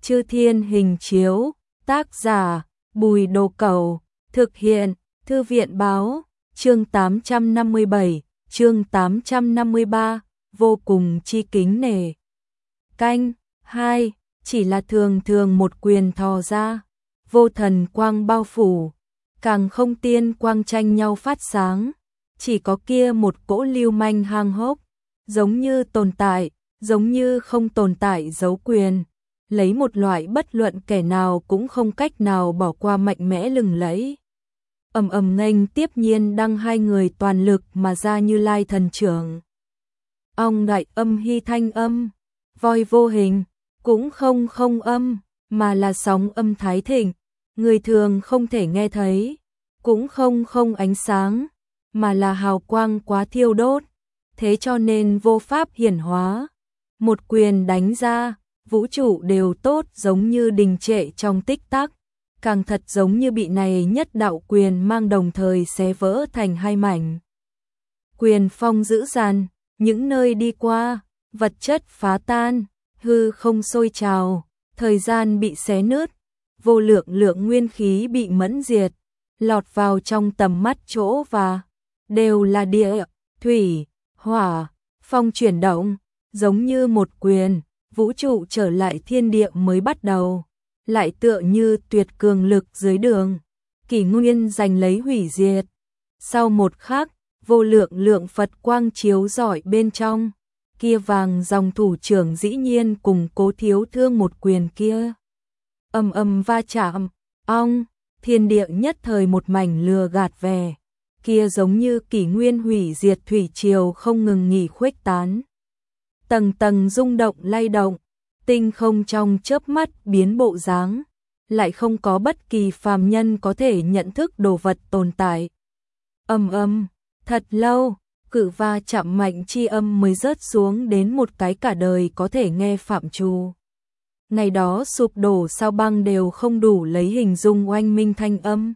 Chư Thiên Hình Chiếu, tác giả Bùi Đồ Cẩu, thực hiện Thư viện Báo, chương 857, chương 853, vô cùng chi kính nể. Canh 2, chỉ là thường thường một quyền thò ra, vô thần quang bao phủ, càng không tiên quang tranh nhau phát sáng, chỉ có kia một cỗ lưu manh hang hốc, giống như tồn tại, giống như không tồn tại giấu quyền, lấy một loại bất luận kẻ nào cũng không cách nào bỏ qua mạnh mẽ lừng lẫy. Ầm ầm nghênh tiếp Nhiên Đăng hai người toàn lực mà ra Như Lai thần trưởng. Ong đại âm hy thanh âm, voi vô hình, cũng không âm, mà là sóng âm thái thịnh, người thường không thể nghe thấy, cũng không ánh sáng, mà là hào quang quá thiêu đốt, thế cho nên vô pháp hiển hóa. Một quyền đánh ra, vũ trụ đều tốt giống như đình trệ trong tích tắc, càng thật giống như bị này nhất đạo quyền mang đồng thời xé vỡ thành hai mảnh. Quyền phong dữ dằn, những nơi đi qua, vật chất phá tan, hư không sôi trào, thời gian bị xé nứt, vô lượng lượng nguyên khí bị mẫn diệt, lọt vào trong tầm mắt chỗ và đều là địa, thủy, hỏa, phong chuyển động, giống như một quyền, vũ trụ trở lại thiên địa mới bắt đầu, lại tựa như tuyệt cường lực dưới đường, kỷ nguyên giành lấy hủy diệt. Sau một khắc, vô lượng lượng Phật quang chiếu rọi bên trong, kia vàng dòng thủ trưởng dĩ nhiên cùng Cố Thiếu Thương một quyền kia. Ầm ầm va chạm, ong, thiên địa nhất thời một mảnh lừa gạt về, kia giống như kỷ nguyên hủy diệt thủy triều không ngừng nghỉ khuếch tán. Tầng tầng rung động lay động, tinh không trong chớp mắt biến bộ dáng, lại không có bất kỳ phàm nhân có thể nhận thức đồ vật tồn tại. Ầm, thật lâu, cự va chạm mạnh chi âm mới rớt xuống đến một cái cả đời có thể nghe phạm trù. Ngày đó sụp đổ sao băng đều không đủ lấy hình dung oanh minh thanh âm.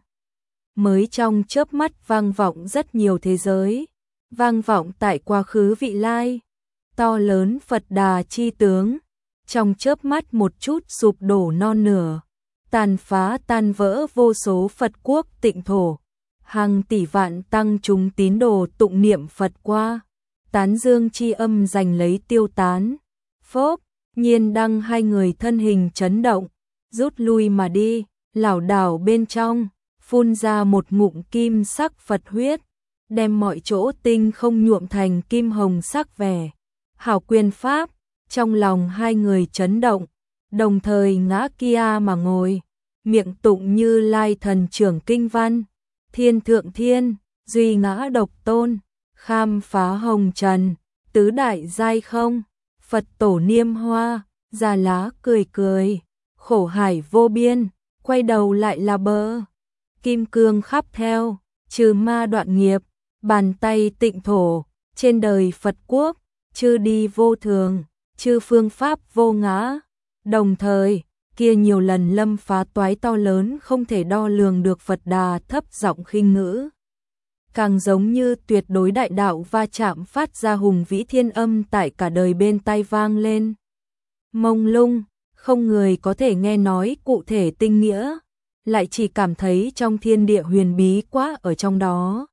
Mới trong chớp mắt vang vọng rất nhiều thế giới, vang vọng tại quá khứ vị lai, to lớn Phật Đà chi tướng, trong chớp mắt một chút sụp đổ non nửa, tàn phá tan vỡ vô số Phật quốc tịnh thổ, hàng tỷ vạn tăng chúng tín đồ tụng niệm Phật qua, tán dương chi âm giành lấy tiêu tán. Phốp, Nhiên Đăng hai người thân hình chấn động, rút lui mà đi, lảo đảo bên trong, phun ra một ngụm kim sắc Phật huyết, đem mọi chỗ tinh không nhuộm thành kim hồng sắc vẻ. Hảo quyền pháp, trong lòng hai người chấn động, đồng thời ngã kia mà ngồi, miệng tụng Như Lai thần trưởng kinh văn, thiên thượng thiên, duy ngã độc tôn, kham phá hồng trần, tứ đại giai không, Phật tổ niêm hoa, già lá cười cười, khổ hải vô biên, quay đầu lại là bờ, kim cương khắp theo, trừ ma đoạn nghiệp, bàn tay tịnh thổ, trên đời Phật quốc, chư đi vô thường, chư phương pháp vô ngã. Đồng thời, kia nhiều lần lâm phá toái to lớn không thể đo lường được Phật Đà thấp giọng khinh ngữ. Càng giống như tuyệt đối đại đạo va chạm phát ra hùng vĩ thiên âm tại cả đời bên tai vang lên. Mông lung, không người có thể nghe nói cụ thể tinh nghĩa, lại chỉ cảm thấy trong thiên địa huyền bí quá ở trong đó.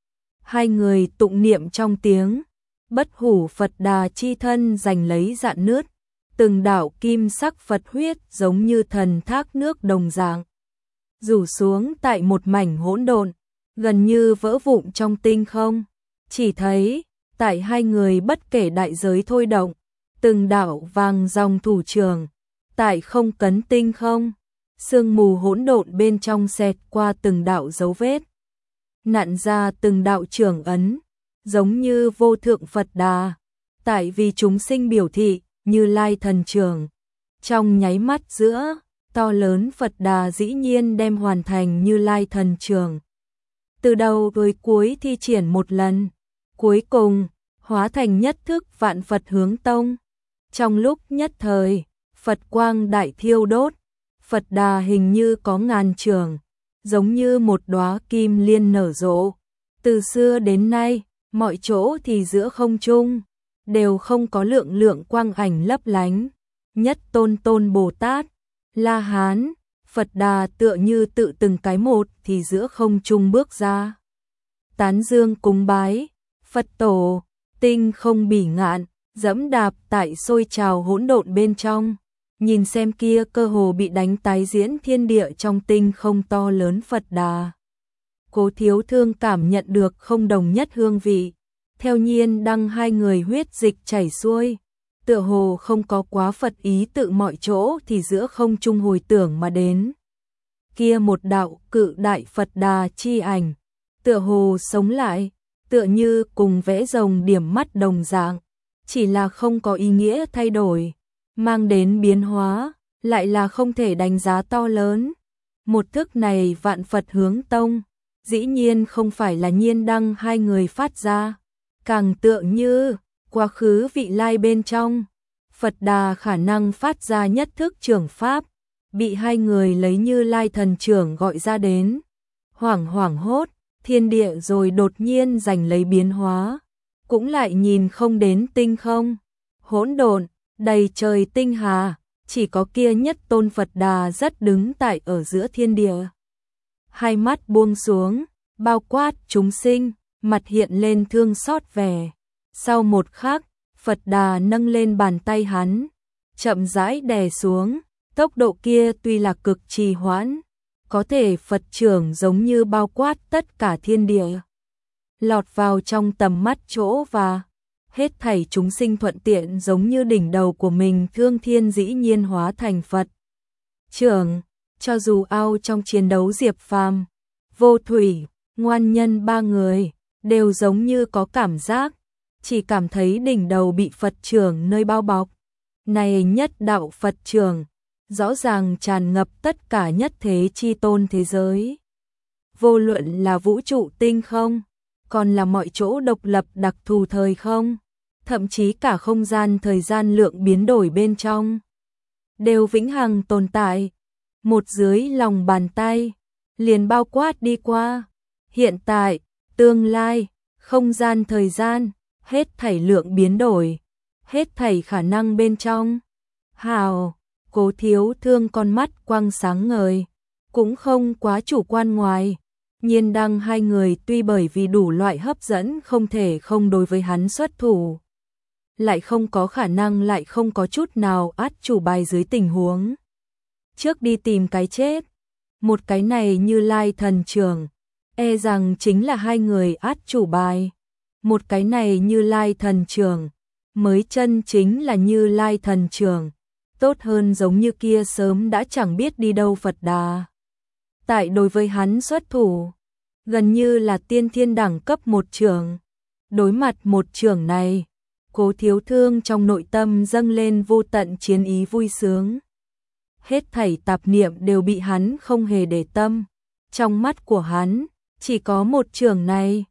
Hai người tụng niệm trong tiếng, bất hủ Phật Đà chi thân giành lấy dạn nước, từng đạo kim sắc Phật huyết giống như thần thác nước đồng dạng, rủ xuống tại một mảnh hỗn độn, gần như vỡ vụn trong tinh không. Chỉ thấy, tại hai người bất kể đại giới thôi động, từng đạo vàng dòng thủ trưởng, tại không cấn tinh không, sương mù hỗn độn bên trong xẹt qua từng đạo dấu vết, nặn ra từng đạo trưởng ấn, giống như vô thượng Phật Đà, tại vì chúng sinh biểu thị, Như Lai thần trưởng. Trong nháy mắt giữa, to lớn Phật Đà dĩ nhiên đem hoàn thành Như Lai thần trưởng. Từ đầu tới cuối thi triển một lần, cuối cùng, hóa thành nhất thức vạn Phật hướng tông. Trong lúc nhất thời, Phật quang đại thiêu đốt, Phật Đà hình như có ngàn trường, giống như một đóa kim liên nở rộ. Từ xưa đến nay, mọi chỗ thì giữa không trung, đều không có lượng lượng quang ảnh lấp lánh. Nhất tôn tôn Bồ Tát, La Hán, Phật Đà tựa như tự từng cái một thì giữa không trung bước ra. Tán dương cúng bái, Phật tổ, tinh không bỉ ngạn, dẫm đạp tại sôi trào hỗn độn bên trong. Nhìn xem kia cơ hồ bị đánh tái diễn thiên địa trong tinh không to lớn Phật Đà. Cố Thiếu Thương cảm nhận được không đồng nhất hương vị. Theo Nhiên Đăng hai người huyết dịch chảy xuôi. Tựa hồ không có quá Phật ý tự mọi chỗ thì giữa không trung hồi tưởng mà đến. Kia một đạo cự đại Phật Đà chi ảnh. Tựa hồ sống lại, tựa như cùng vẽ rồng điểm mắt đồng dạng. Chỉ là không có ý nghĩa thay đổi. Mang đến biến hóa, lại là không thể đánh giá to lớn. Một thức này vạn Phật hướng tông, dĩ nhiên không phải là Nhiên Đăng hai người phát ra, càng tựa như quá khứ vị lai bên trong. Phật Đà khả năng phát ra nhất thức trưởng pháp, bị hai người lấy Như Lai thần trưởng gọi ra đến. Hoảng hốt, thiên địa rồi đột nhiên giành lấy biến hóa, cũng lại nhìn không đến tinh không, hỗn độn, đầy trời tinh hà, chỉ có kia nhất tôn Phật Đà rất đứng tại ở giữa thiên địa. Hai mắt buông xuống, bao quát chúng sinh, mặt hiện lên thương xót vẻ. Sau một khắc, Phật Đà nâng lên bàn tay hắn, chậm rãi đè xuống, tốc độ kia tuy là cực trì hoãn, có thể Phật trưởng giống như bao quát tất cả thiên địa, lọt vào trong tầm mắt chỗ và hết thảy chúng sinh thuận tiện giống như đỉnh đầu của mình thương thiên dĩ nhiên hóa thành Phật trưởng. Cho dù ao trong chiến đấu Diệp Phàm, Vô Thủy, Ngoan Nhân ba người đều giống như có cảm giác, chỉ cảm thấy đỉnh đầu bị Phật trưởng nơi bao bọc. Này nhất đạo Phật trưởng, rõ ràng tràn ngập tất cả nhất thế chi tôn thế giới. Vô luận là vũ trụ tinh không, còn là mọi chỗ độc lập đặc thù thời không, thậm chí cả không gian thời gian lượng biến đổi bên trong, đều vĩnh hằng tồn tại. Một dưới lòng bàn tay, liền bao quát đi qua, hiện tại, tương lai, không gian thời gian, hết thảy lượng biến đổi, hết thảy khả năng bên trong. Hào, Cố Thiếu Thương con mắt quang sáng ngời, cũng không quá chủ quan ngoài. Nhiên Đăng hai người tuy bởi vì đủ loại hấp dẫn không thể không đối với hắn xuất thủ, lại không có khả năng lại không có chút nào át chủ bài dưới tình huống trước đi tìm cái chết. Một cái này Như Lai thần trưởng, e rằng chính là hai người át chủ bài. Một cái này Như Lai thần trưởng, mới chân chính là Như Lai thần trưởng, tốt hơn giống như kia sớm đã chẳng biết đi đâu Phật Đà. Tại đối với hắn xuất thủ, gần như là tiên thiên đẳng cấp một trưởng. Đối mặt một trưởng này, Cố Thiếu Thương trong nội tâm dâng lên vô tận chiến ý vui sướng. Hết thảy tạp niệm đều bị hắn không hề để tâm. Trong mắt của hắn, chỉ có một trưởng này.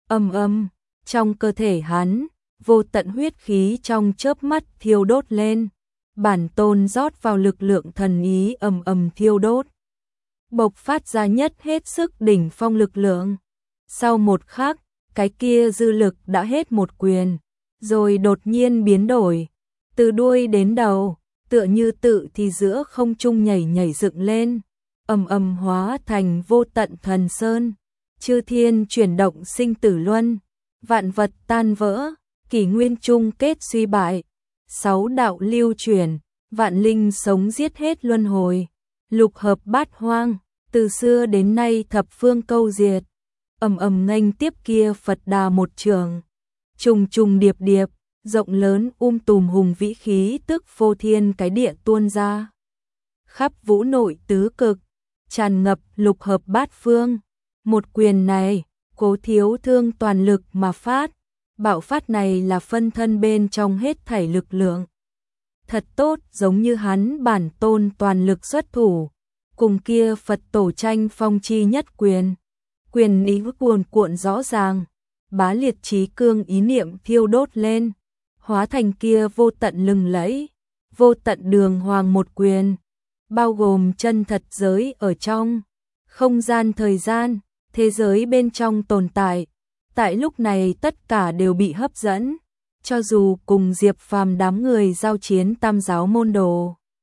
Trong cơ thể hắn, vô tận huyết khí trong chớp mắt thiêu đốt lên. Bản tôn rót vào lực lượng thần ý thiêu đốt, bộc phát ra nhất hết sức đỉnh phong lực lượng. Sau một khắc, cái kia dư lực đã hết một quyền, rồi đột nhiên biến đổi, từ đuôi đến đầu, tựa như tự thì giữa không trung nhảy dựng lên, hóa thành vô tận thần sơn, chư thiên chuyển động sinh tử luân, vạn vật tan vỡ, kỷ nguyên chung kết suy bại, sáu đạo lưu chuyển, vạn linh sống giết hết luân hồi, lục hợp bát hoang, từ xưa đến nay thập phương câu diệt. Nghênh tiếp kia Phật Đà một trường, trùng điệp, rộng lớn tùm hùng vĩ khí tức phô thiên cái địa tuôn ra. Khắp vũ nội tứ cực, tràn ngập lục hợp bát phương. Một quyền này, Cố Thiếu Thương toàn lực mà phát, bạo phát này là phân thân bên trong hết thảy lực lượng. Thật tốt, giống như hắn bản tôn toàn lực xuất thủ, cùng kia Phật tổ tranh phong chi nhất quyền. Quyền ý cuồn cuộn rõ ràng, bá liệt chí cương ý niệm thiêu đốt lên, hóa thành kia vô tận lừng lẫy, vô tận đường hoàng một quyền, bao gồm chân thật giới ở trong, không gian thời gian, thế giới bên trong tồn tại. Tại lúc này tất cả đều bị hấp dẫn, cho dù cùng Diệp Phàm đám người giao chiến tam giáo môn đồ.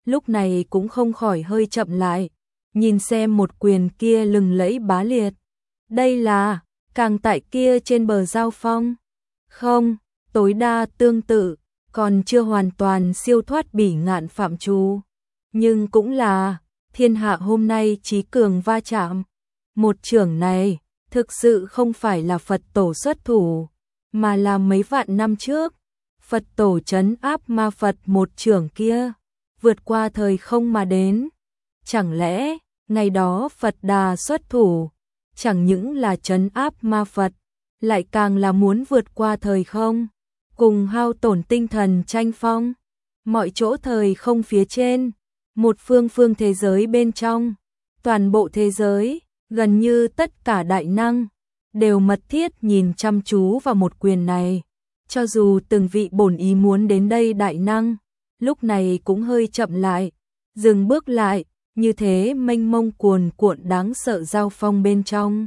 lúc này cũng không khỏi hơi chậm lại, nhìn xem một quyền kia lừng lẫy bá liệt. Đây là càng tại kia trên bờ giao phong. Không, tối đa tương tự, còn chưa hoàn toàn siêu thoát bỉ ngạn phạm trù. Nhưng cũng là thiên hạ hôm nay chí cường va chạm. Một chưởng này thực sự không phải là Phật tổ xuất thủ, mà là mấy vạn năm trước Phật tổ trấn áp ma Phật một chưởng kia, vượt qua thời không mà đến. Chẳng lẽ ngày đó Phật Đà xuất thủ, chẳng những là trấn áp ma Phật, lại càng là muốn vượt qua thời không, cùng hao tổn tinh thần tranh phong. Mọi chỗ thời không phía trên, một phương phương thế giới bên trong, toàn bộ thế giới, gần như tất cả đại năng, đều mật thiết nhìn chăm chú vào một quyền này. Cho dù từng vị bổn ý muốn đến đây đại năng, lúc này cũng hơi chậm lại, dừng bước lại, như thế mênh mông cuồn cuộn đáng sợ giao phong bên trong.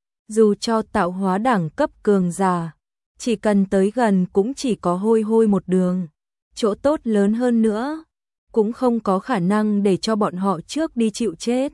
Dù cho tạo hóa đẳng cấp cường giả, chỉ cần tới gần cũng chỉ có hôi hôi một đường, chỗ tốt lớn hơn nữa, cũng không có khả năng để cho bọn họ trước đi chịu chết.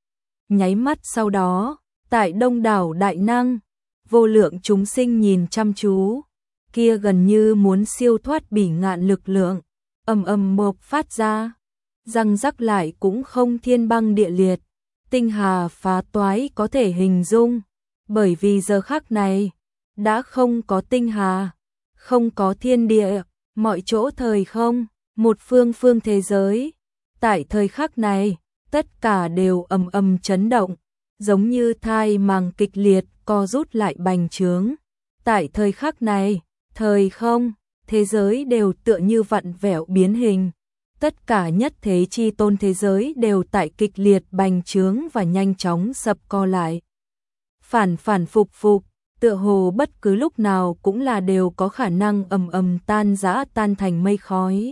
Nháy mắt sau đó, tại đông đảo đại năng, vô lượng chúng sinh nhìn chăm chú, kia gần như muốn siêu thoát bỉ ngạn lực lượng, ầm ầm bộc phát ra, răng rắc lại cũng không thiên băng địa liệt, tinh hà phá toái có thể hình dung, bởi vì giờ khắc này, đã không có tinh hà, không có thiên địa, mọi chỗ thời không, một phương phương thế giới, tại thời khắc này, tất cả đều ầm ầm chấn động, giống như thai màng kịch liệt co rút lại bành trướng. Tại thời khắc này, thời không, thế giới đều tựa như vặn vẹo biến hình. Tất cả nhất thế chi tôn thế giới đều tại kịch liệt bành trướng và nhanh chóng sập co lại. Phản phản phục phục, tựa hồ bất cứ lúc nào cũng là đều có khả năng ầm ầm tan rã tan thành mây khói.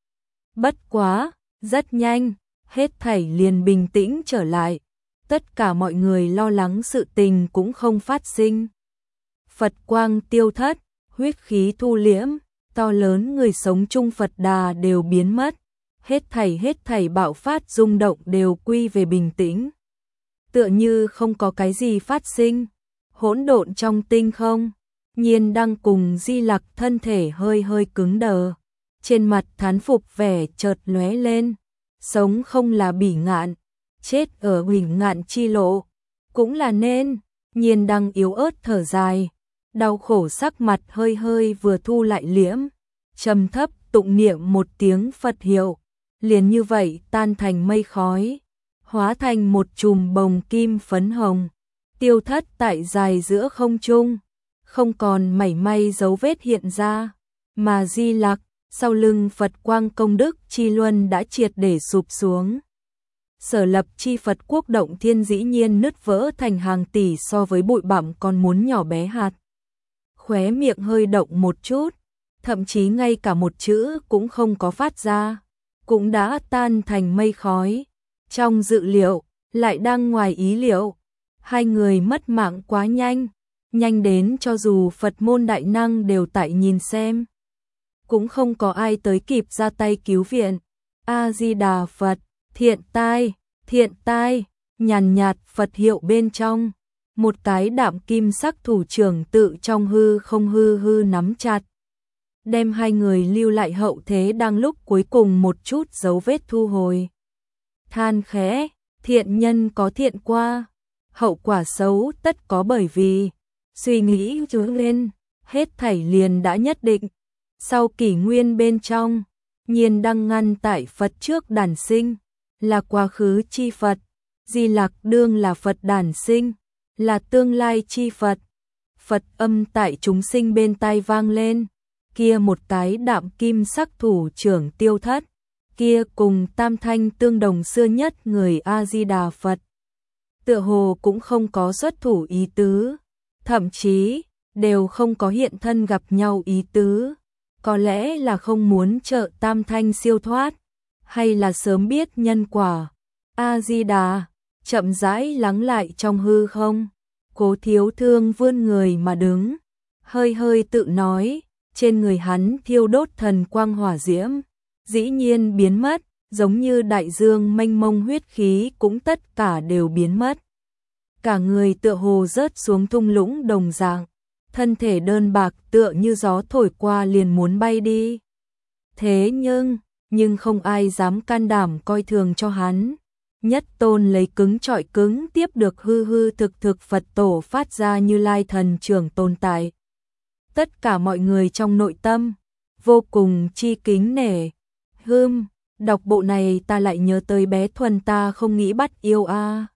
Bất quá, rất nhanh, hết thảy liền bình tĩnh trở lại. Tất cả mọi người lo lắng sự tình cũng không phát sinh. Phật quang tiêu thất, huyết khí thu liễm, to lớn người sống chung Phật Đà đều biến mất. Hết thảy bạo phát rung động đều quy về bình tĩnh. Tựa như không có cái gì phát sinh. Hỗn độn trong tinh không, Nhiên đang cùng Di Lặc thân thể hơi hơi cứng đờ. Trên mặt thán phục vẻ chợt lóe lên. Sống không là bỉ ngạn, chết ở huỳnh ngạn chi lộ, cũng là nên. Nhiên đang yếu ớt thở dài, đau khổ sắc mặt hơi hơi vừa thu lại liễm, trầm thấp tụng niệm một tiếng Phật hiệu, liền như vậy tan thành mây khói, hóa thành một chùm bồng kim phấn hồng, tiêu thất tại dài giữa không trung, không còn mảy may dấu vết hiện ra, mà Di Lặc sau lưng Phật quang công đức chi luân đã triệt để sụp xuống. Sở lập chi Phật quốc động thiên dĩ nhiên nứt vỡ thành hàng tỷ so với bụi bặm còn muốn nhỏ bé hạt. Khóe miệng hơi động một chút, thậm chí ngay cả một chữ cũng không có phát ra, cũng đã tan thành mây khói. Trong dự liệu, lại đang ngoài ý liệu, hai người mất mạng quá nhanh, nhanh đến cho dù Phật môn đại năng đều tại nhìn xem. Cũng không có ai tới kịp ra tay cứu viện. A-di-đà Phật, thiện tai, nhàn nhạt Phật hiệu bên trong. Một cái đạm kim sắc thủ trưởng tự trong hư không hư nắm chặt. Đem hai người lưu lại hậu thế đang lúc cuối cùng một chút dấu vết thu hồi. Than khẽ, thiện nhân có thiện qua, hậu quả xấu tất có bởi vì. Suy nghĩ trướng lên, hết thảy liền đã nhất định. Sau kỷ nguyên bên trong, Nhiên đang ngăn tại Phật trước đản sinh, là quá khứ chi Phật, Di Lặc đương là Phật đản sinh, là tương lai chi Phật. Phật âm tại chúng sinh bên tai vang lên, kia một cái đạm kim sắc thủ trưởng tiêu thất, kia cùng tam thanh tương đồng xưa nhất người A-di-đà Phật. Tựa hồ cũng không có xuất thủ ý tứ, thậm chí đều không có hiện thân gặp nhau ý tứ. Có lẽ là không muốn trợ tam thanh siêu thoát, hay là sớm biết nhân quả. A-di-đà, chậm rãi lắng lại trong hư không, Cố Thiếu Thương vươn người mà đứng, hơi hơi tự nói, trên người hắn thiêu đốt thần quang hỏa diễm, dĩ nhiên biến mất, giống như đại dương mênh mông huyết khí cũng tất cả đều biến mất. Cả người tựa hồ rớt xuống thung lũng đồng dạng, thân thể đơn bạc tựa như gió thổi qua liền muốn bay đi. Thế nhưng không ai dám can đảm coi thường cho hắn. Nhất Tôn lấy cứng trọi cứng tiếp được hư hư thực thực Phật tổ phát ra Như Lai thần trưởng tồn tại. Tất cả mọi người trong nội tâm vô cùng chi kính nể. Đọc bộ này ta lại nhớ tới bé Thuần ta không nghĩ bắt yêu a.